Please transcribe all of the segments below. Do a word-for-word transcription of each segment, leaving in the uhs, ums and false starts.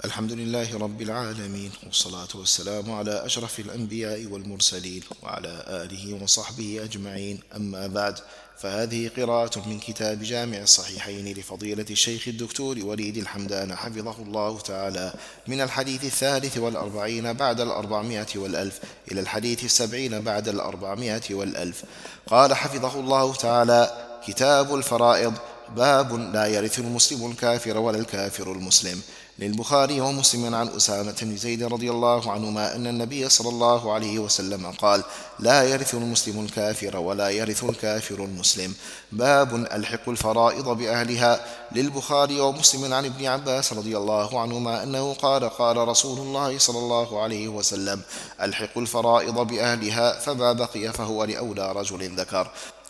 الحمد لله رب العالمين، والصلاة والسلام على أشرف الأنبياء والمرسلين وعلى آله وصحبه أجمعين. أما بعد، فهذه قراءة من كتاب جامع الصحيحين لفضيلة الشيخ الدكتور وليد الحمدان حفظه الله تعالى، من الحديث الثالث والأربعين بعد الأربعمائة والألف إلى الحديث السبعين بعد الأربعمائة والألف. قال حفظه الله تعالى: كتاب الفرائض. باب لا يرث المسلم الكافر ولا الكافر المسلم. للبخاري ومسلم عن أسامة بن زيد رضي الله عنهما أن النبي صلى الله عليه وسلم قال: لا يرث المسلم الكافر ولا يرث الكافر المسلم. باب ألحق الفرائض بأهلها. للبخاري ومسلم عن ابن عباس رضي الله عنهما أنه قال: قال رسول الله صلى الله عليه وسلم: ألحق الفرائض بأهلها، فما بقي فهو لأولى رجل ذكر.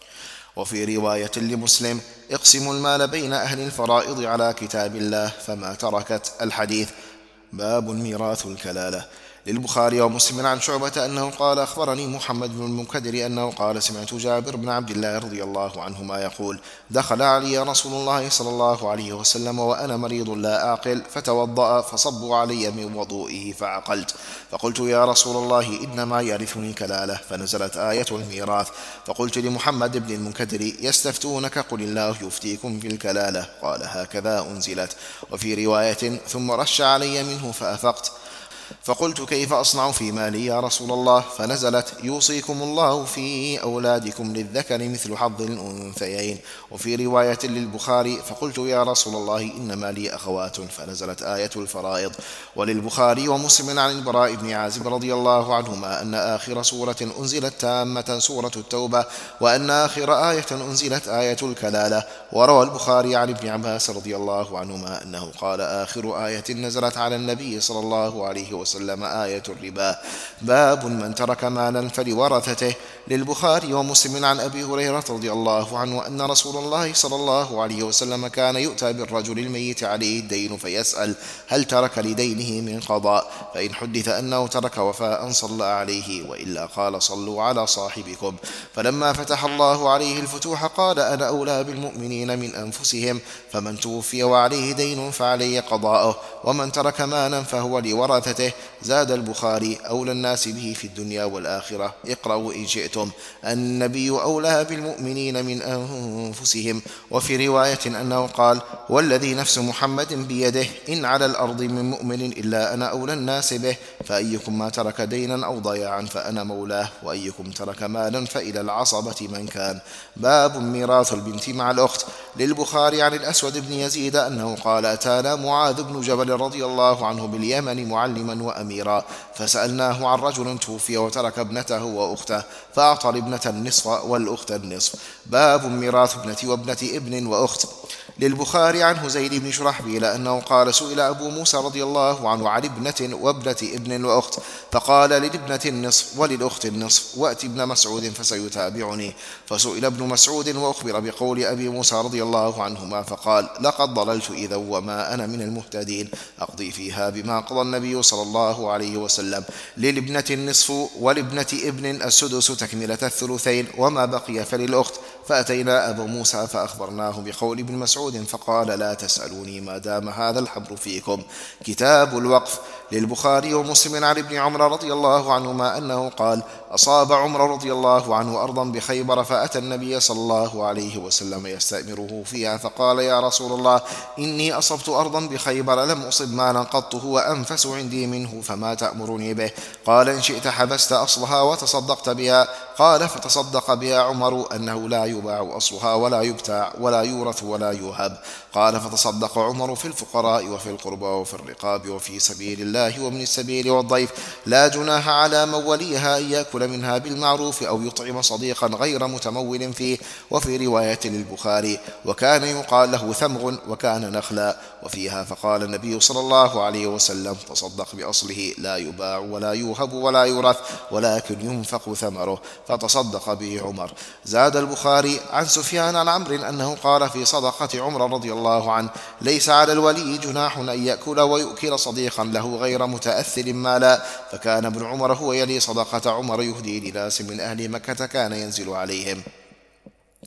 وفي رواية لمسلم: اقسموا المال بين أهل الفرائض على كتاب الله، فما تركت. الحديث. باب ميراث الكلالة. للبخاري ومسلم عن شعبة أنه قال: أخبرني محمد بن المنكدر أنه قال: سمعت جابر بن عبد الله رضي الله عنهما يقول: دخل علي رسول الله صلى الله عليه وسلم وأنا مريض لا أعقل، فتوضأ فصبوا علي من وضوئه فعقلت، فقلت: يا رسول الله، إنما يرثني كلالة، فنزلت آية الميراث. فقلت لمحمد بن المنكدر: يستفتونك قل الله يفتيكم في الكلالة، قال: هكذا أنزلت. وفي رواية: ثم رش علي منه فأفقت، فقلت: كيف أصنع في مالي يا رسول الله؟ فنزلت: يوصيكم الله في أولادكم للذكر مثل حظ الأنثيين. وفي رواية للبخاري: فقلت: يا رسول الله، إنما لي أخوات، فنزلت آية الفرائض. وللبخاري ومسلم عن البراء بن عازب رضي الله عنهما أن آخر سورة أنزلت تامة سورة التوبة، وأن آخر آية أنزلت آية الكلالة. وروى البخاري عن ابن عباس رضي الله عنهما أنه قال: آخر آية نزلت على النبي صلى الله عليه وسلم آية الربا. باب من ترك مالا فلورثته. للبخاري ومسلم عن أبي هريرة رضي الله عنه أن رسول الله صلى الله عليه وسلم كان يؤتى بالرجل الميت عليه الدين فيسأل: هل ترك لدينه من قضاء؟ فإن حدث أنه ترك وفاء صلى عليه، وإلا قال: صلوا على صاحبكم. فلما فتح الله عليه الفتوح قال: أنا أولى بالمؤمنين من أنفسهم، فمن توفي وعليه دين فعليه قضاؤه، ومن ترك مالا فهو لورثته. زاد البخاري: أولى الناس به في الدنيا والآخرة. اقرأوا إن شئتم. النبي أولى بالمؤمنين من أنفسهم. وفي رواية أنه قال: والذي نفس محمد بيده، إن على الأرض من مؤمن إلا أنا أولى الناس به، فأيكم ما ترك دينا أو ضياعا فأنا مولاه، وأيكم ترك مالا فإلى العصبة من كان. باب ميراث البنت مع الأخت. للبخاري عن الأسود بن يزيد أنه قال: أتانا معاذ بن جبل رضي الله عنه باليمن معلما وأميرا، فسألناه عن رجل توفي وترك ابنته وأخته، فأعطى الابنة النصف والأخت النصف. باب ميراث ابنة وابنة ابن وأخت. للبخاري عن هزيل بن شرحبيل أنه قال: سئل أبو موسى رضي الله عنه عن ابنة وابنة ابن وأخت، فقال: للابنة النصف وللأخت النصف، وأت ابن مسعود فسيتابعني. فسئل ابن مسعود وأخبر بقول أبي موسى رضي الله عنهما، فقال: لقد ضللت إذا وما أنا من المهتدين، أقضي فيها بما قضى النبي صلى الله عليه وسلم. للابنة النصف ولابنة ابن السدس تكملة الثلثين، وما بقي فللأخت. فأتينا أبو موسى فأخبرناه بقول ابن مسعود، فقال: لا تسألوني ما دام هذا الحبر فيكم. كتاب الوقف. للبخاري ومسلم عن ابن عمر رضي الله عنهما أنه قال: أصاب عمر رضي الله عنه أرضا بخيبر، فأتى النبي صلى الله عليه وسلم يستأمره فيها، فقال: يا رسول الله، إني أصبت أرضا بخيبر لم أصب مالا قط هو أنفس عندي منه، فما تأمرني به؟ قال: إن شئت حبست أصلها وتصدقت بها. قال: فتصدق بها عمر أنه لا يباع أصلها ولا يبتاع ولا يورث ولا يوهب. قال: فتصدق عمر في الفقراء وفي القربى وفي الرقاب وفي سبيل الله وابن السبيل والضيف. لا جناح على من وليها أن يأكل منها بالمعروف أو يطعم صديقا غير متمول فيه. وفي رواية للبخاري: وكان يقال له ثمغ وكان نخلا. وفيها: فقال النبي صلى الله عليه وسلم: تصدق بأصله، لا يباع ولا يوهب ولا يورث، ولكن ينفق ثمره. فتصدق به عمر. زاد البخاري عن سفيان عن عمرو أنه قال في صدقة عمر رضي الله عنه: ليس على الولي جناح أن يأكل ويؤكل صديقا له غير متأثل مالا. فكان ابن عمر هو يلي صدقة عمر يهدي لناس من أهل مكة كان ينزل عليهم.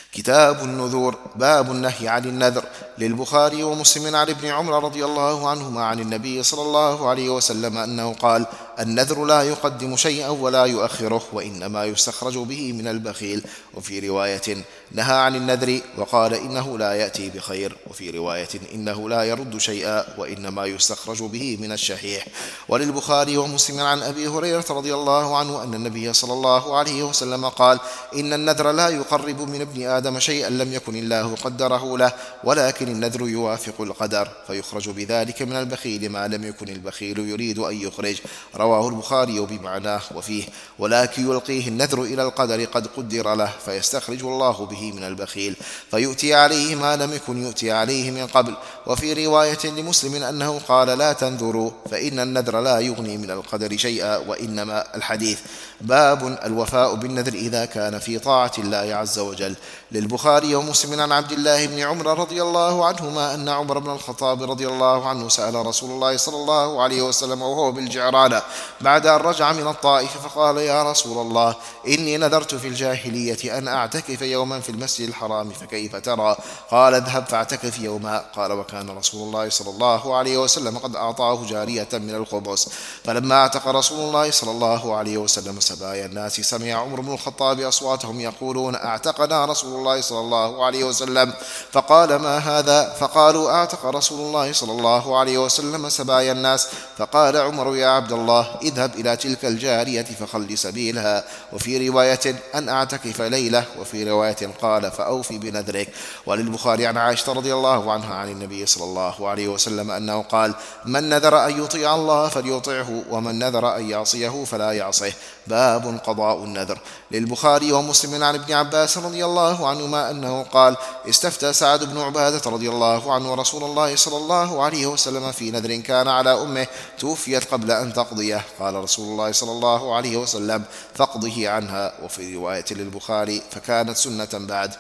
كتاب النذور. باب النهي عن النذر. للبخاري ومسلم عن ابن عمر رضي الله عنهما عن النبي صلى الله عليه وسلم أنه قال: النذر لا يقدم شيئا ولا يؤخره، وإنما يستخرج به من البخيل. وفي رواية: نهى عن النذر وقال: إنه لا يأتي بخير. وفي رواية: إنه لا يرد شيئا، وإنما يستخرج به من الشحيح. وللبخاري ومسلم عن أبي هريرة رضي الله عنه أن النبي صلى الله عليه وسلم قال: إن النذر لا يقرب من ابن آدم شيئا لم يكن الله قدره له، ولكن النذر يوافق القدر، فيخرج بذلك من البخيل ما لم يكن البخيل يريد أن يخرج. رواه البخاري بمعناه. وفيه: ولكن يلقيه النذر إلى القدر قد قدر له، فيستخرج الله به من البخيل، فيؤتي عليه ما لم يكن يؤتي عليه من قبل. وفي رواية لمسلم أنه قال: لا تنذروا فإن النذر لا يغني من القدر شيئا، وإنما الحديث. باب الوفاء بالنذر إذا كان في طاعة الله عز وجل. للبخاري ومسلم عن عبد الله بن عمر رضي الله عنهما أن عمر بن الخطاب رضي الله عنه سأل رسول الله صلى الله عليه وسلم وهو بالجعرانة بعد أن رجع من الطائف، فقال: يا رسول الله، إني نذرت في الجاهلية أن أعتكف يوما في المسجد الحرام، فكيف ترى؟ قال: اذهب فاعتكف يوما. قال: وكان رسول الله صلى الله عليه وسلم قد أعطاه جارية من الخبز. فلما اعتق رسول الله صلى الله عليه وسلم سبايا الناس، سمع عمر بن الخطاب أصواتهم يقولون: اعتقنا رسول الله صلى الله عليه وسلم. فقال: ما هذا؟ فقالوا: اعتق رسول الله صلى الله عليه وسلم سبايا الناس. فقال عمر: يا عبد الله، اذهب إلى تلك الجارية فخل سبيلها. وفي رواية: أن أعتكف ليلة. وفي رواية قال: فأوفي بنذرك. وللبخاري عن عائشة رضي الله عنها عن النبي صلى الله عليه وسلم أنه قال: من نذر أن يطيع الله فليطعه، ومن نذر أن يعصيه فلا يعصيه. باب قضاء النذر. للبخاري ومسلم عن ابن عباس رضي الله عنهما أنه قال: استفتى سعد بن عبادة رضي الله عنه رسول الله صلى الله عليه وسلم في نذر كان على أمه توفيت قبل أن تقضيه. قال رسول الله صلى الله عليه وسلم: فاقضه عنها. وفي رواية للبخاري: فكانت سنة بعد.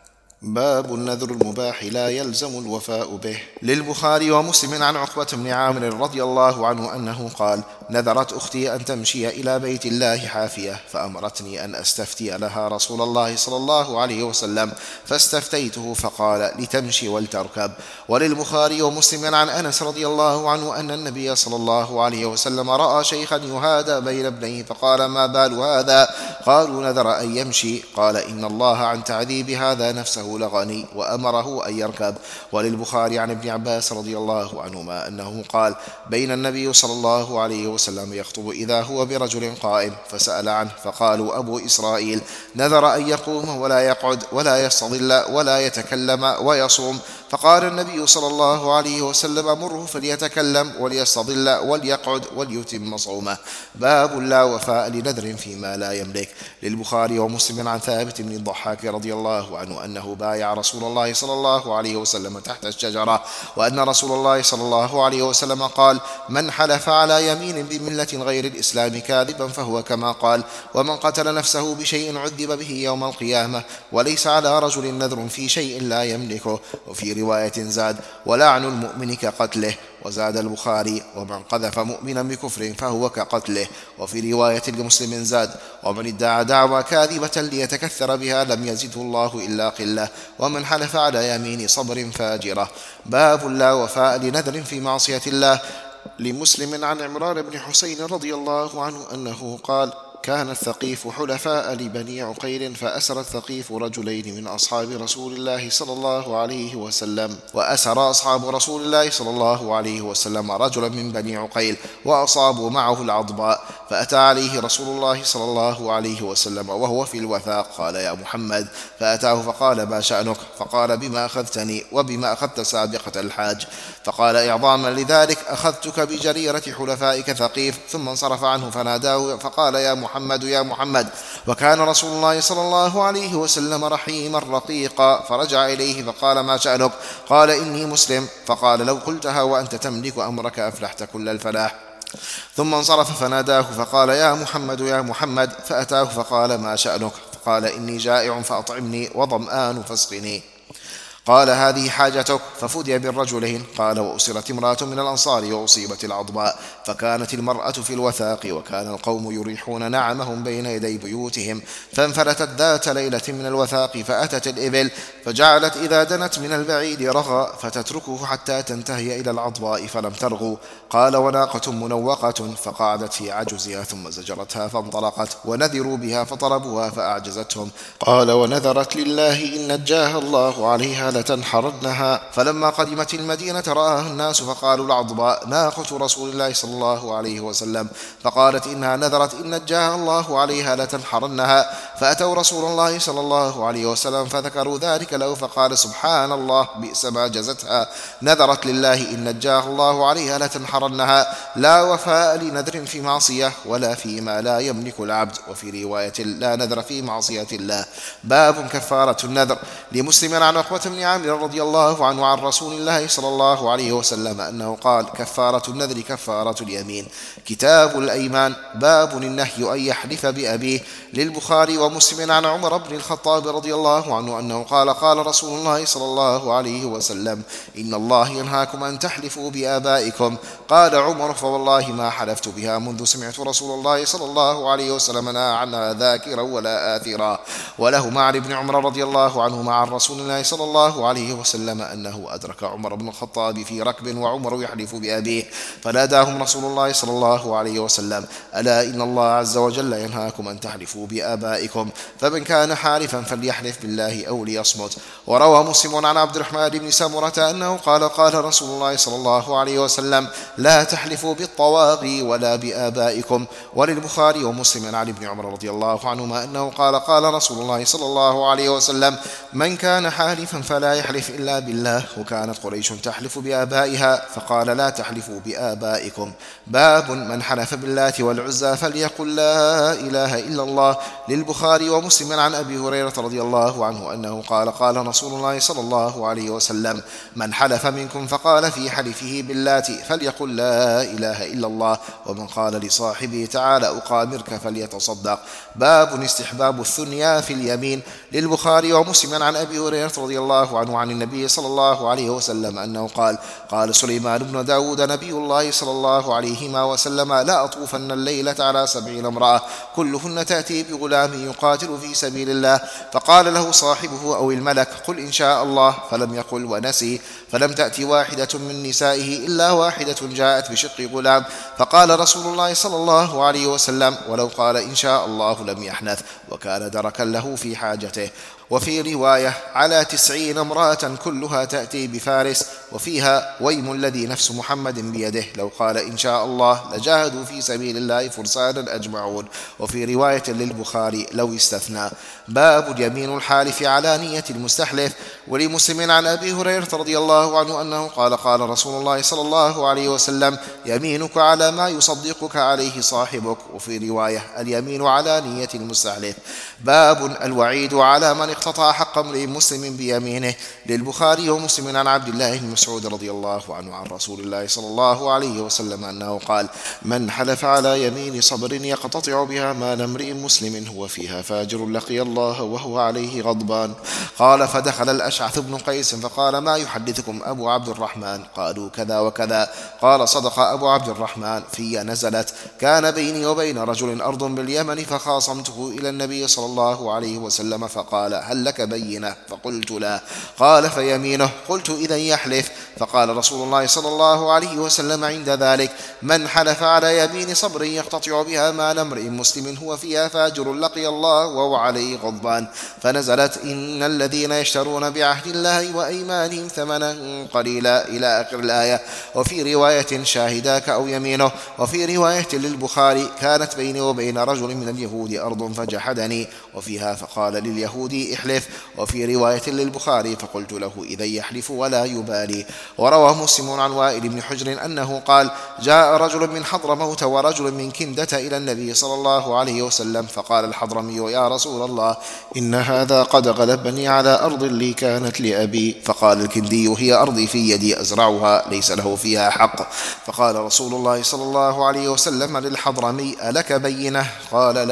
باب النذر المباح لا يلزم الوفاء به. للبخاري ومسلم عن عقبة بن عامر رضي الله عنه أنه قال: نذرت أختي أن تمشي إلى بيت الله حافية، فأمرتني أن أستفتي لها رسول الله صلى الله عليه وسلم، فاستفتيته فقال: لتمشي ولتركب. وللبخاري ومسلم عن أنس رضي الله عنه أن النبي صلى الله عليه وسلم رأى شيخا يهادى بين ابنيه، فقال: ما بال هذا؟ قالوا: نذر أن يمشي. قال: إن الله عن تعذيب هذا نفسه لغني، وأمره أن يركب. وللبخاري عن ابن عباس رضي الله عنهما أنه قال: بين النبي صلى الله عليه وسلم يخطب إذا هو برجل قائم، فسأل عنه، فقالوا: أبو إسرائيل نذر أن يقوم ولا يقعد ولا يستظل ولا يتكلم ويصوم. فقال النبي صلى الله عليه وسلم: مره فليتكلم وليستظل وليقعد وليتم صومه. باب لا وفاء لنذر فيما لا يملك. للبخاري ومسلم عن ثابت بن الضحاك رضي الله عنه أنه بايع رسول الله صلى الله عليه وسلم تحت الشجرة، وأن رسول الله صلى الله عليه وسلم قال: من حلف على يمين بملة غير الإسلام كاذبا فهو كما قال، ومن قتل نفسه بشيء عذب به يوم القيامة، وليس على رجل نذر في شيء لا يملكه. وفي رواية زاد: ولعن المؤمن كقتله. وزاد البخاري: ومن قذف مؤمنا بكفر فهو كقتله. وفي رواية لمسلم زاد: ومن ادعى دعوى كاذبة ليتكثر بها لم يزده الله إلا قلة، ومن حلف على يمين صبر فاجرة. باب لا وفاء لنذر في معصية الله. لمسلم عن عمران بن حسين رضي الله عنه أنه قال: كان الثقيف حلفاء لبني عقيل، فأسر الثقيف رجلين من أصحاب رسول الله صلى الله عليه وسلم، وأسر أصحاب رسول الله صلى الله عليه وسلم رجلا من بني عقيل، وأصابوا معه العضباء، فأتى عليه رسول الله صلى الله عليه وسلم وهو في الوثاق، قال: يا محمد. فأتاه فقال: ما شأنك؟ فقال: بما أخذتني وبما أخذت سابقة الحاج. فقال: إعظاما لذلك أخذتك بجريرة حلفائك ثقيف. ثم انصرف عنه فناداه فقال: يا محمد يا محمد. وكان رسول الله صلى الله عليه وسلم رحيما رقيقا، فرجع إليه فقال: ما شأنك؟ قال: إني مسلم. فقال: لو قلتها وأنت تملك أمرك أفلحت كل الفلاح. ثم انصرف فناداه فقال: يا محمد يا محمد. فأتاه فقال: ما شأنك؟ فقال: إني جائع فأطعمني، وظمآن فاسقني. قال هذه حاجتك؟ ففدي بالرجلين. قال وأسرت امرأة من الأنصار وأصيبت العضباء، فكانت المرأة في الوثاق، وكان القوم يريحون نعمهم بين يدي بيوتهم، فانفلتت ذات ليلة من الوثاق فأتت الإبل، فجعلت إذا دنت من البعيد رغى، فتتركه حتى تنتهي إلى العضباء فلم ترغو. قال وناقة منوقة، فقعدت في عجزها ثم زجرتها فانطلقت، ونذروا بها فطلبوها فأعجزتهم. قال ونذرت لله إن نجاها الله عليها لتنحرنها. فلما قدمت المدينة رآها الناس فقالوا العضباء ناقة رسول الله صلى الله عليه وسلم، فقالت إنها نذرت إن نجاها الله عليها لتنحرنها. فأتوا رسول الله صلى الله عليه وسلم فذكروا ذلك له، فقال سبحان الله بئس ما جزتها، نذرت لله إن نجاها الله عليها لتنحرنها. لا وفاء لنذر في معصية ولا فيما لا يملك العبد. وفي رواية لا نذر في معصية الله. باب كفارة النذر. لمسلم عن عقبة بن عامر رضي الله عنه عن رسول الله صلى الله عليه وسلم أنه قال كفارة النذر كفارة اليمين. كتاب الأيمان. باب النهي أن يحلف بأبيه. للبخاري ومسلم عن عمر بن الخطاب رضي الله عنه أنه قال قال رسول الله صلى الله عليه وسلم إن الله ينهاكم أن تحلفوا بآبائكم. قال عمر فوالله ما حلفت بها منذ سمعت رسول الله صلى الله عليه وسلم نهى عنها ذاكرا ولا آثرا. وله مع ابن عمر رضي الله عنه مع رسول الله صلى الله عليه وسلم أنه أدرك عمر بن الخطاب في ركب وعمر يحلف بأبيه، فناداهم رسول الله صلى الله عليه وسلم ألا إن الله عز وجل ينهاكم أن تحلفوا بآبائكم، فمن كان حالفا فليحلف بالله أو ليصمت. وروى مسلم عن عبد الرحمن بن سمرة أنه قال قال رسول الله صلى الله عليه وسلم لا تحلفوا بالطواغي ولا بآبائكم. وللبخاري ومسلم عن ابن عمر رضي الله عنهما أنه قال قال رسول الله صلى الله عليه وسلم من كان حالفا فلا يحلف إلا بالله. وكانت قريش تحلف بآبائها فقال لا تحلفوا بآبائكم. باب من حلف باللات والعزى فليقل لا إله إلا الله. للبخاري ومسلم عن أبي هريرة رضي الله عنه أنه قال قال رسول الله صلى الله عليه وسلم من حلف منكم فقال في حلفه باللات فليقل لا إله إلا الله. ومن قال لصاحبه تعالى أقامرك فليتصدق. باب استحباب الثنيا في اليمين. للبخاري ومسلم عن أبي هريرة رضي الله عنه عن النبي صلى الله عليه وسلم أنه قال قال سليمان بن داود نبي الله صلى الله عليه وسلم لا أطوفن الليلة على سبعين امرأة كلهن تأتي بغلام يقاتل في سبيل الله. فقال له صاحبه أو الملك قل إن شاء الله، فلم يقل ونسي. فلم تأتي واحدة من نسائه إلا واحدة جاءت بشق غلام. فقال رسول الله صلى الله عليه وسلم ولو قال إن شاء الله لم يحنث، وكان دركا له في حاجته. وفي رواية على تسعين امرأة كلها تأتي بفارس، وفيها ويم الذي نفس محمد بيده لو قال إن شاء الله لجاهدوا في سبيل الله فرسانا أجمعون. وفي رواية للبخاري لو استثنى. باب اليمين الحالف على نية المستحلف. ولمسلم عن أبي هريرة رضي الله عنه أنه قال قال رسول الله صلى الله عليه وسلم يمينك على ما يصدقك عليه صاحبك. وفي رواية اليمين على نية المستحلف. باب الوعيد على من اقتطع حق امرئ مسلم بيمينه. للبخاري ومسلم عن عبد الله بن مسعود رضي الله عنه عن رسول الله صلى الله عليه وسلم أنه قال من حلف على يمين صبر يقتطع بها مال امرئ مسلم هو فيها فاجر لقي الله وهو عليه غضبان. قال فدخل الأشعث بن قيس فقال ما يحدثكم أبو عبد الرحمن؟ قالوا كذا وكذا. قال صدق أبو عبد الرحمن في نزلت كان بيني وبين رجل أرض باليمن فخاصمته إلى النبي صلى الله عليه وسلم فقال هل لك بينة؟ فقلت لا. قال فيمينه. قلت إذن يحلف. فقال رسول الله صلى الله عليه وسلم عند ذلك من حلف على يمين صبر يقتطع بها مال امرئ مسلم هو فيها فاجر لقي الله وهو عليه غضبان. فنزلت إن الذين يشترون بعهد الله وأيمانهم ثمنا قليلا إلى آخر الآية. وفي رواية شاهداك أو يمينه. وفي رواية للبخاري كانت بيني وبين رجل من اليهود أرض فجحدني، وفيها فقال لليهودي احلف. وفي رواية للبخاري فقلت له إذا يحلف ولا يبالي. وروى مسلم عن وائل بن حجر أنه قال جاء رجل من حضرموت ورجل من كندة إلى النبي صلى الله عليه وسلم فقال الحضرمي يا رسول الله إن هذا قد غلبني على أرض لي كانت لأبي. فقال الكندي هي أرضي في يدي أزرعها ليس له فيها حق. فقال رسول الله صلى الله عليه وسلم للحضرمي ألك بينة؟ قال لا.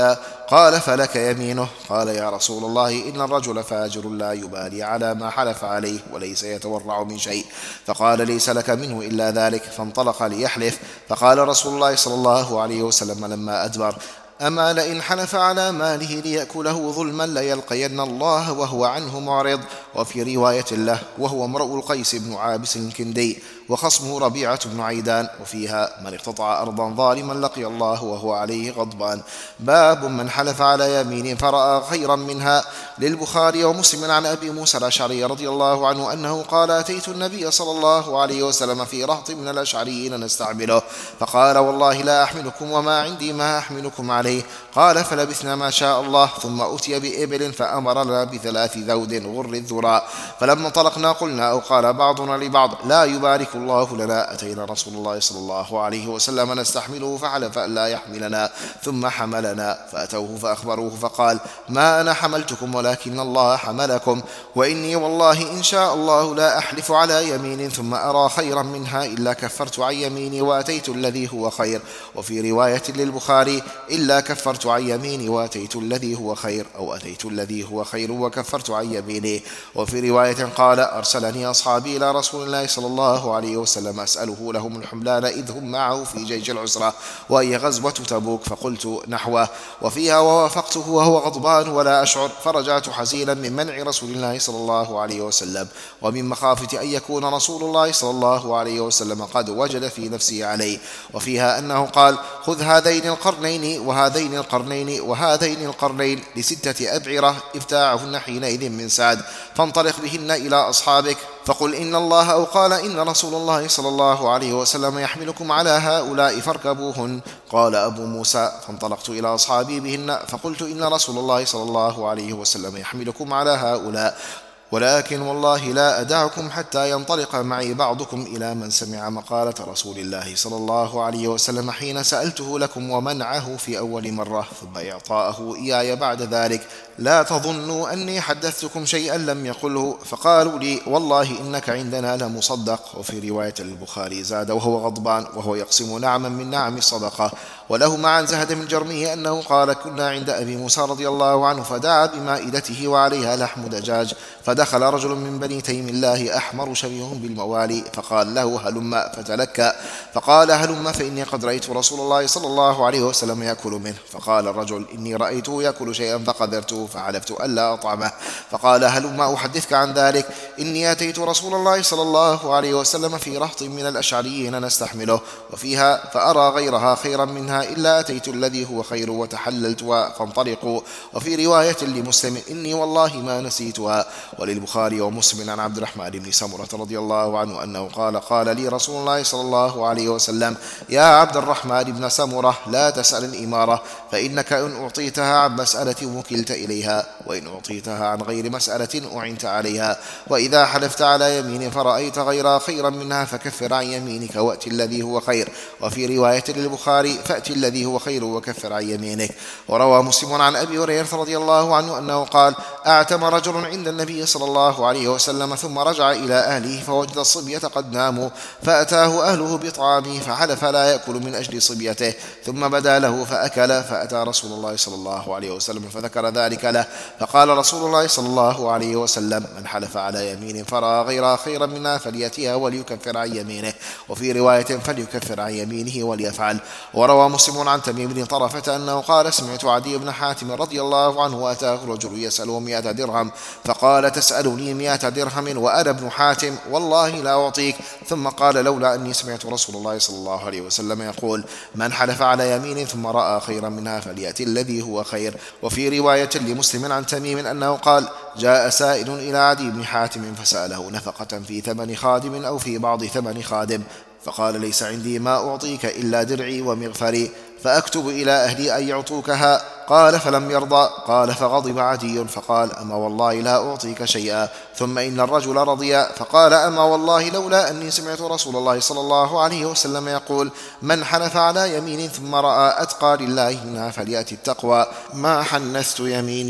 قال فلك يمينه. قال يا رسول الله إن الرجل فاجر لا يبالي على ما حلف عليه وليس يتورع من شيء. فقال ليس لك منه إلا ذلك، فانطلق ليحلف. فقال رسول الله صلى الله عليه وسلم لما أدبر: أما لئن حلف على ماله ليأكله ظلما ليلقين الله وهو عنه معرض. وفي رواية له: وهو امرؤ القيس بن عابس الكندي وخصمه ربيعة بن عيدان. وفيها: من اقتطع أرضا ظالما لقي الله وهو عليه غضبان. باب من حلف على يمين فرأى خيرا منها. للبخاري ومسلم عن أبي موسى الأشعري رضي الله عنه أنه قال: أتيت النبي صلى الله عليه وسلم في رهط من الأشعريين نستعمله، فقال: والله لا أحملكم وما عندي ما أحملكم عليه. قال: فلبثنا ما شاء الله، ثم أتي بإبل فأمر لنا بثلاث ذود غر الذراء. فلما انطلقنا قلنا أو قال بعضنا لبعض: لا يبارك الله لنا. أتينا رسول الله صلى الله عليه وسلم نستحمله فحلف أن لا يحملنا، ثم حملنا. فأتوه فأخبروه فقال: ما أنا حملتكم ولكن الله حملكم، وإني والله إن شاء الله لا أحلف على يمين ثم أرى خيرا منها إلا كفرت عن يميني وأتيت الذي هو خير. وفي رواية للبخاري: إلا كفرت عن يميني وأتيت الذي هو خير، أو أتيت الذي هو خير وكفرت عن يميني. وفي رواية قال: أرسلني أصحابي إلى رسول الله صلى الله عليه وسلم أسأله لهم الحملان إذ هم معه في جيش العسرة وهي غزوة تبوك، فقلت نحوه. وفيها: ووافقته وهو غضبان ولا أشعر، فرجعت حزينا من منع رسول الله صلى الله عليه وسلم، ومن مخافة أن يكون رسول الله صلى الله عليه وسلم قد وجد في نفسه عليه. وفيها أنه قال: خذ هذين القرنين وهذين القرنين وهذين القرنين لستة أبعرة ابتاعهن حينئذ من سعد، فانطلق بهن إلى أصحابك فقل إن الله أو قال إن رسول الله صلى الله عليه وسلم يحملكم على هؤلاء فاركبوهن. قال أبو موسى: فانطلقت إلى أصحابي بهن فقلت إن رسول الله صلى الله عليه وسلم يحملكم على هؤلاء، ولكن والله لا أدعكم حتى ينطلق معي بعضكم إلى من سمع مقالة رسول الله صلى الله عليه وسلم حين سألته لكم ومنعه في أول مرة، ثم إعطاءه إياي بعد ذلك. لا تظنوا أني حدثتكم شيئا لم يقله. فقالوا لي: والله إنك عندنا لمصدق. وفي رواية البخاري زاد: وهو غضبان وهو يقسم نعما من نعم الصدقة. وله عن زهد من جرمه أنه قال: كنا عند أبي موسى رضي الله عنه فدعا بمائدته وعليها لحم دجاج، فدخل رجل من بني تيم الله أحمر شبيه بالموالي فقال له: هلم، فتلكى فقال: هلم فإني قد رأيت رسول الله صلى الله عليه وسلم يأكل منه. فقال الرجل: إني رأيته يأكل شيئا فقدرته فحلفت ألا أطعمه. فقال: هلم أحدثك عن ذلك، إني أتيت رسول الله صلى الله عليه وسلم في رهط من الأشعريين نستحمله. وفيها: فأرى غيرها خيرا منها إلا أتيت الذي هو خير وتحللت فانطلقوا. وفي رواية لمسلم: إني والله ما نسيتها. وللبخاري ومسلم عن عبد الرحمن بن سمرة رضي الله عنه أنه قال: قال لي رسول الله صلى الله عليه وسلم: يا عبد الرحمن بن سمرة لا تسأل الإمارة، فإنك إن أعطيتها عن مسألة وكلت إليها، وإن أعطيتها عن غير مسألة أعنت عليها. وإذا حلفت على يمين فرأيت غيرها خيرا منها فكفر عن يمينك وأت الذي هو خير. وفي رواية للبخاري: فأت الذي هو خير وكفر عن يمينك. وروى مسلم عن أبي هريرة رضي الله عنه أنه قال: أعتم رجل عند النبي صلى الله عليه وسلم ثم رجع إلى أهله فوجد الصبية قد ناموا، فأتاه أهله بطعامه فحلف لا يأكل من أجل صبيته، ثم بدا له فأكل. فأتى رسول الله صلى الله عليه وسلم فذكر ذلك له، فقال رسول الله صلى الله عليه وسلم: من حلف على يمين فرأى غيرها خيرا منها فليأتيها وليكفر عن يمينه. وفي رواية: فليكفر عن يمينه وليفعل. وروى مسلم عن تميم بن طرفة أنه قال: سمعت عدي بن حاتم رضي الله عنه وأتاه رجل يسأله مئة درهم، فقال: تسألني مئة درهم وأنا ابن حاتم، والله لا أعطيك. ثم قال: لولا أني سمعت رسول الله صلى الله عليه وسلم يقول: من حلف على يمين ثم رأى خيرا منها فليأتي الذي هو خير. وفي رواية لمسلم عن تميم أنه قال: جاء سائل إلى عدي بن حاتم فسأله نفقة في ثمن خادم أو في بعض ثمن خادم، فقال: ليس عندي ما أعطيك إلا درعي ومغفري، فأكتب إلى أهلي أن يعطوكها. قال: فلم يرضى. قال: فغضب عدي فقال: أما والله لا أعطيك شيئا. ثم إن الرجل رضي فقال: أما والله لولا أني سمعت رسول الله صلى الله عليه وسلم يقول: من حلف على يمين ثم رأى أتقى لله منها فليأتي التقوى، ما حنثت يميني.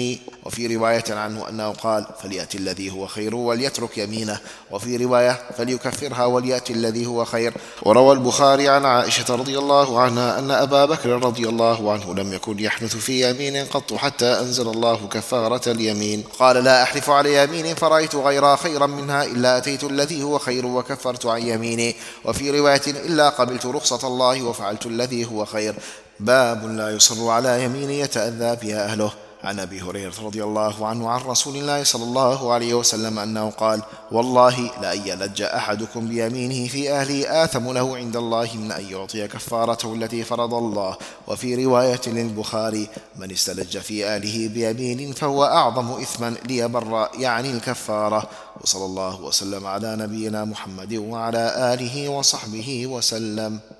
وفي رواية عنه أنه قال فليأتي الذي هو خير وليترك يمينه، وفي رواية فليكفرها وليأتي الذي هو خير. وروى البخاري عن عائشة رضي الله عنها أن أبا بكر رضي الله عنه لم يكن يحنث في يمين قط حتى أنزل الله كفارة اليمين. قال لا أحلف على يمين فرأيت غيرها خيرا منها إلا أتيت الذي هو خير وكفرت عن يميني. وفي رواية إلا قبلت رخصة الله وفعلت الذي هو خير. باب لا يصر على يمين يتأذى بها أهله. عن أبي هريرة رضي الله عنه عن رسول الله صلى الله عليه وسلم أنه قال والله لأن يلج أحدكم بيمينه في أهله آثم له عند الله من أن يعطي كفارته التي فرض الله. وفي رواية للبخاري من استلج في أهله بيمين فهو أعظم إثما ليبر يعني الكفارة. وصلى الله وسلم على نبينا محمد وعلى آله وصحبه وسلم.